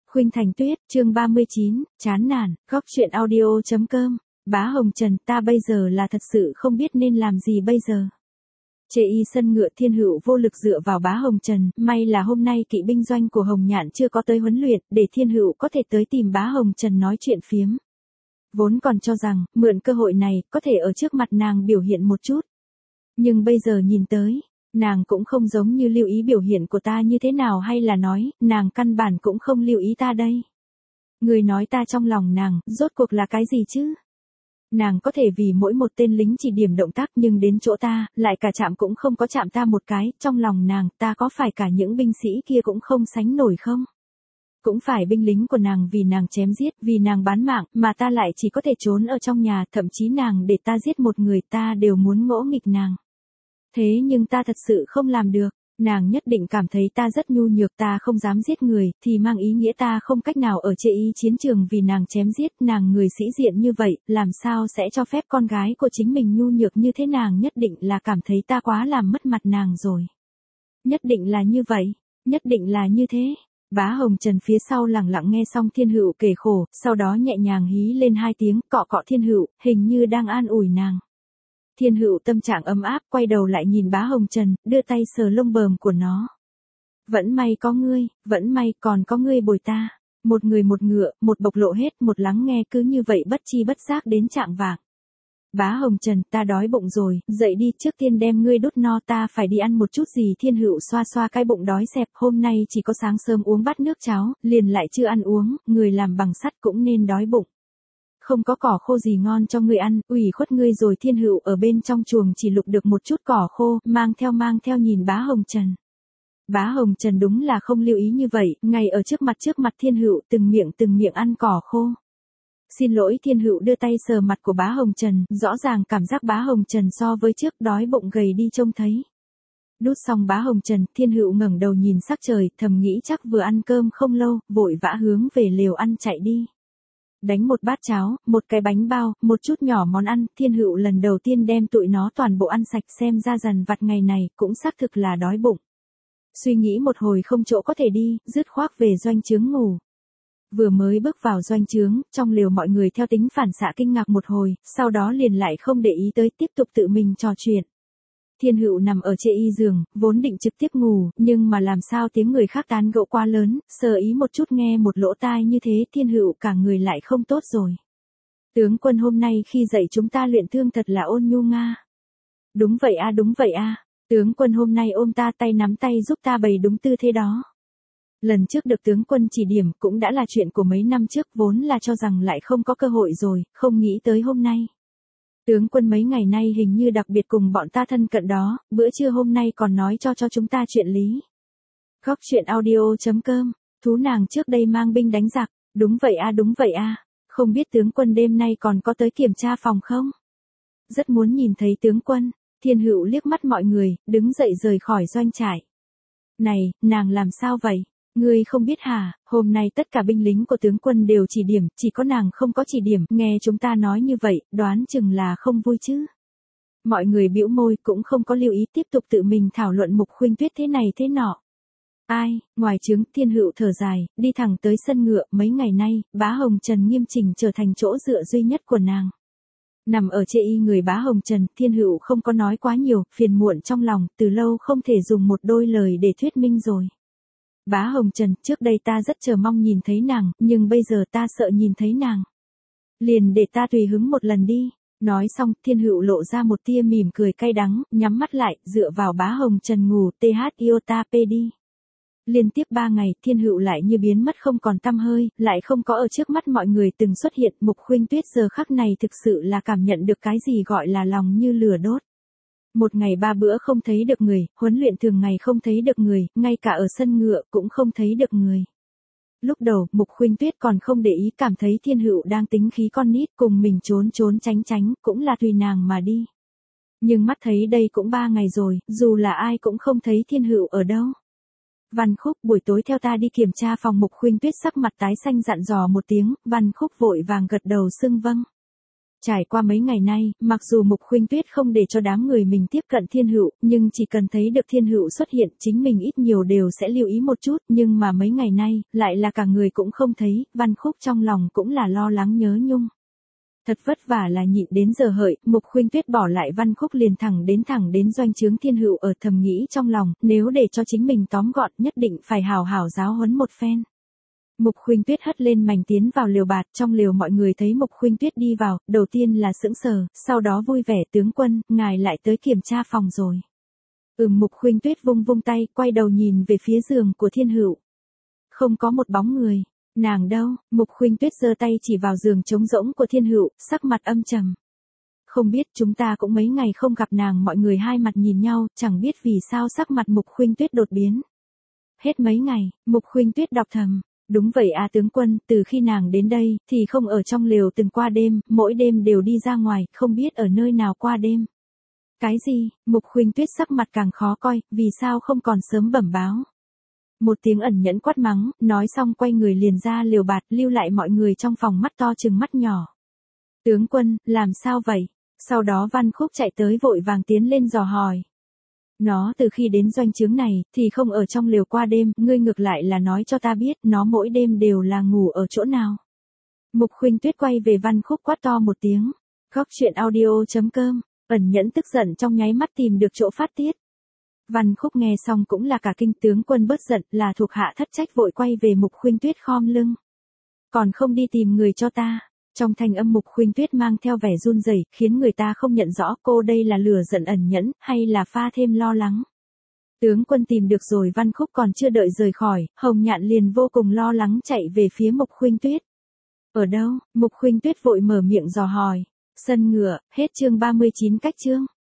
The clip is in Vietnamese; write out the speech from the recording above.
Khuynh Thành Tuyết, chương 39, chán nản, góc truyện audio.com, Bá Hồng Trần, ta bây giờ là thật sự không biết nên làm gì bây giờ. Chê y sân ngựa Thiên Hữu vô lực dựa vào Bá Hồng Trần, may là hôm nay kỵ binh doanh của Hồng Nhạn chưa có tới huấn luyện, để Thiên Hữu có thể tới tìm Bá Hồng Trần nói chuyện phiếm. Vốn còn cho rằng, mượn cơ hội này, có thể ở trước mặt nàng biểu hiện một chút. Nhưng bây giờ nhìn tới, nàng cũng không giống như lưu ý biểu hiện của ta như thế nào, hay là nói, nàng căn bản cũng không lưu ý ta đây. Người nói ta trong lòng nàng, rốt cuộc là cái gì chứ? Nàng có thể vì mỗi một tên lính chỉ điểm động tác, nhưng đến chỗ ta, lại cả chạm cũng không có chạm ta một cái, trong lòng nàng, ta có phải cả những binh sĩ kia cũng không sánh nổi không? Cũng phải binh lính của nàng vì nàng chém giết, vì nàng bán mạng, mà ta lại chỉ có thể trốn ở trong nhà, thậm chí nàng để ta giết một người, ta đều muốn ngỗ nghịch nàng. Thế nhưng ta thật sự không làm được, nàng nhất định cảm thấy ta rất nhu nhược, ta không dám giết người, thì mang ý nghĩa ta không cách nào ở Chê y chiến trường vì nàng chém giết, nàng người sĩ diện như vậy, làm sao sẽ cho phép con gái của chính mình nhu nhược như thế, nàng nhất định là cảm thấy ta quá làm mất mặt nàng rồi. Nhất định là như vậy, nhất định là như thế. Bá Hồng Trần phía sau lẳng lặng nghe xong Thiên Hữu kể khổ, sau đó nhẹ nhàng hí lên 2 tiếng, cọ cọ Thiên Hữu, hình như đang an ủi nàng. Thiên Hữu tâm trạng ấm áp, quay đầu lại nhìn Bá Hồng Trần, đưa tay sờ lông bờm của nó. Vẫn may có ngươi, vẫn may còn có ngươi bồi ta. Một người một ngựa, một bộc lộ hết, một lắng nghe, cứ như vậy bất chi bất giác đến chạng vạng. Bá Hồng Trần, ta đói bụng rồi, dậy đi, trước tiên đem ngươi đút no, ta phải đi ăn một chút gì. Thiên Hữu xoa xoa cái bụng đói xẹp, hôm nay chỉ có sáng sớm uống bát nước cháo, liền lại chưa ăn uống, người làm bằng sắt cũng nên đói bụng. Không có cỏ khô gì ngon cho ngươi ăn, ủy khuất ngươi rồi. Thiên Hữu ở bên trong chuồng chỉ lục được một chút cỏ khô, mang theo nhìn Bá Hồng Trần. Bá Hồng Trần đúng là không lưu ý như vậy, ngay ở trước mặt Thiên Hữu từng miệng ăn cỏ khô. Xin lỗi. Thiên Hữu đưa tay sờ mặt của Bá Hồng Trần, rõ ràng cảm giác Bá Hồng Trần so với trước đói bụng gầy đi trông thấy. Đút xong Bá Hồng Trần, Thiên Hữu ngẩng đầu nhìn sắc trời, thầm nghĩ chắc vừa ăn cơm không lâu, vội vã hướng về lều ăn chạy đi. Đánh một bát cháo, một cái bánh bao, một chút nhỏ món ăn, Thiên Hữu lần đầu tiên đem tụi nó toàn bộ ăn sạch, xem ra dằn vặt ngày này, cũng xác thực là đói bụng. Suy nghĩ một hồi không chỗ có thể đi, dứt khoác về doanh trướng ngủ. Vừa mới bước vào doanh trướng, trong lều mọi người theo tính phản xạ kinh ngạc một hồi, sau đó liền lại không để ý tới, tiếp tục tự mình trò chuyện. Thiên Hữu nằm ở Chê y giường, vốn định trực tiếp ngủ, nhưng mà làm sao tiếng người khác tán gẫu quá lớn, sờ ý một chút nghe một lỗ tai như thế, Thiên Hữu cả người lại không tốt rồi. Tướng quân hôm nay khi dạy chúng ta luyện thương thật là ôn nhu nga. Đúng vậy a, đúng vậy a. Tướng quân hôm nay ôm ta tay nắm tay giúp ta bày đúng tư thế đó. Lần trước được tướng quân chỉ điểm cũng đã là chuyện của mấy năm trước, vốn là cho rằng lại không có cơ hội rồi, không nghĩ tới hôm nay. Tướng quân mấy ngày nay hình như đặc biệt cùng bọn ta thân cận đó, bữa trưa hôm nay còn nói cho chúng ta chuyện lý. Góc truyện audio.com, thú nàng trước đây mang binh đánh giặc, đúng vậy a, đúng vậy a. Không biết tướng quân đêm nay còn có tới kiểm tra phòng không? Rất muốn nhìn thấy tướng quân. Thiên Hữu liếc mắt mọi người, đứng dậy rời khỏi doanh trại. Này, nàng làm sao vậy? Ngươi không biết hả, hôm nay tất cả binh lính của tướng quân đều chỉ điểm, chỉ có nàng không có chỉ điểm, nghe chúng ta nói như vậy, đoán chừng là không vui chứ. Mọi người bĩu môi, cũng không có lưu ý, tiếp tục tự mình thảo luận Mục Khuynh Tuyết thế này thế nọ. Ai, ngoài trướng, Thiên Hữu thở dài, đi thẳng tới sân ngựa, mấy ngày nay, Bá Hồng Trần nghiêm chỉnh trở thành chỗ dựa duy nhất của nàng. Nằm ở Chê y người Bá Hồng Trần, Thiên Hữu không có nói quá nhiều, phiền muộn trong lòng, từ lâu không thể dùng một đôi lời để thuyết minh rồi. Bá Hồng Trần, trước đây ta rất chờ mong nhìn thấy nàng, nhưng bây giờ ta sợ nhìn thấy nàng. Liền để ta tùy hứng một lần đi. Nói xong, Thiên Hữu lộ ra một tia mỉm cười cay đắng, nhắm mắt lại, dựa vào Bá Hồng Trần ngủ, iota p đi. Liên tiếp 3 ngày, Thiên Hữu lại như biến mất không còn tăm hơi, lại không có ở trước mắt mọi người từng xuất hiện. Mục Khuynh Tuyết giờ khắc này thực sự là cảm nhận được cái gì gọi là lòng như lửa đốt. Một ngày 3 bữa không thấy được người, huấn luyện thường ngày không thấy được người, ngay cả ở sân ngựa cũng không thấy được người. Lúc đầu, Mục Khuynh Tuyết còn không để ý, cảm thấy Thiên Hữu đang tính khí con nít, cùng mình trốn tránh, cũng là tùy nàng mà đi. Nhưng mắt thấy đây cũng 3 ngày rồi, dù là ai cũng không thấy Thiên Hữu ở đâu. Văn Khúc, buổi tối theo ta đi kiểm tra phòng. Mục Khuynh Tuyết sắc mặt tái xanh dặn dò một tiếng, Văn Khúc vội vàng gật đầu xưng vâng. Trải qua mấy ngày nay, mặc dù Mục Khuynh Tuyết không để cho đám người mình tiếp cận Thiên Hữu, nhưng chỉ cần thấy được Thiên Hữu xuất hiện, chính mình ít nhiều đều sẽ lưu ý một chút, nhưng mà mấy ngày nay, lại là cả người cũng không thấy, Văn Khúc trong lòng cũng là lo lắng nhớ nhung. Thật vất vả là nhịn đến giờ hợi, Mục Khuynh Tuyết bỏ lại Văn Khúc liền thẳng đến doanh trướng Thiên Hữu ở thầm nghĩ trong lòng, nếu để cho chính mình tóm gọn, nhất định phải hào hào giáo huấn một phen. Mục Khuynh Tuyết hất lên mành tiến vào lều bạt, trong lều mọi người thấy Mục Khuynh Tuyết đi vào, đầu tiên là sững sờ, sau đó vui vẻ, tướng quân, ngài lại tới kiểm tra phòng rồi. Mục Khuynh Tuyết vung vung tay, quay đầu nhìn về phía giường của Thiên Hữu. Không có một bóng người, nàng đâu? Mục Khuynh Tuyết giơ tay chỉ vào giường trống rỗng của Thiên Hữu, sắc mặt âm trầm. Không biết, chúng ta cũng mấy ngày không gặp nàng, mọi người hai mặt nhìn nhau, chẳng biết vì sao sắc mặt Mục Khuynh Tuyết đột biến. Hết mấy ngày, Mục Khuynh Tuyết đọc thầm. Đúng vậy à tướng quân, từ khi nàng đến đây, thì không ở trong lều từng qua đêm, mỗi đêm đều đi ra ngoài, không biết ở nơi nào qua đêm. Cái gì? Mục Khuynh Tuyết sắc mặt càng khó coi, vì sao không còn sớm bẩm báo. Một tiếng ẩn nhẫn quát mắng, nói xong quay người liền ra lều bạt, lưu lại mọi người trong phòng mắt to chừng mắt nhỏ. Tướng quân, làm sao vậy? Sau đó Văn Khúc chạy tới vội vàng tiến lên dò hỏi. Nó từ khi đến doanh trướng này, thì không ở trong lều qua đêm, ngươi ngược lại là nói cho ta biết, nó mỗi đêm đều là ngủ ở chỗ nào. Mục Khuynh Tuyết quay về Văn Khúc quát to một tiếng. Góc chuyện audio.com, ẩn nhẫn tức giận trong nháy mắt tìm được chỗ phát tiết. Văn Khúc nghe xong cũng là cả kinh, tướng quân bớt giận, là thuộc hạ thất trách, vội quay về Mục Khuynh Tuyết khom lưng. Còn không đi tìm người cho ta. Trong thanh âm Mục Khuynh Tuyết mang theo vẻ run rẩy, khiến người ta không nhận rõ cô đây là lửa giận ẩn nhẫn, hay là pha thêm lo lắng. Tướng quân tìm được rồi. Văn Khúc còn chưa đợi rời khỏi, Hồng Nhạn liền vô cùng lo lắng chạy về phía Mục Khuynh Tuyết. Ở đâu? Mục Khuynh Tuyết vội mở miệng dò hỏi. Sân ngựa, hết chương 39 cách chương.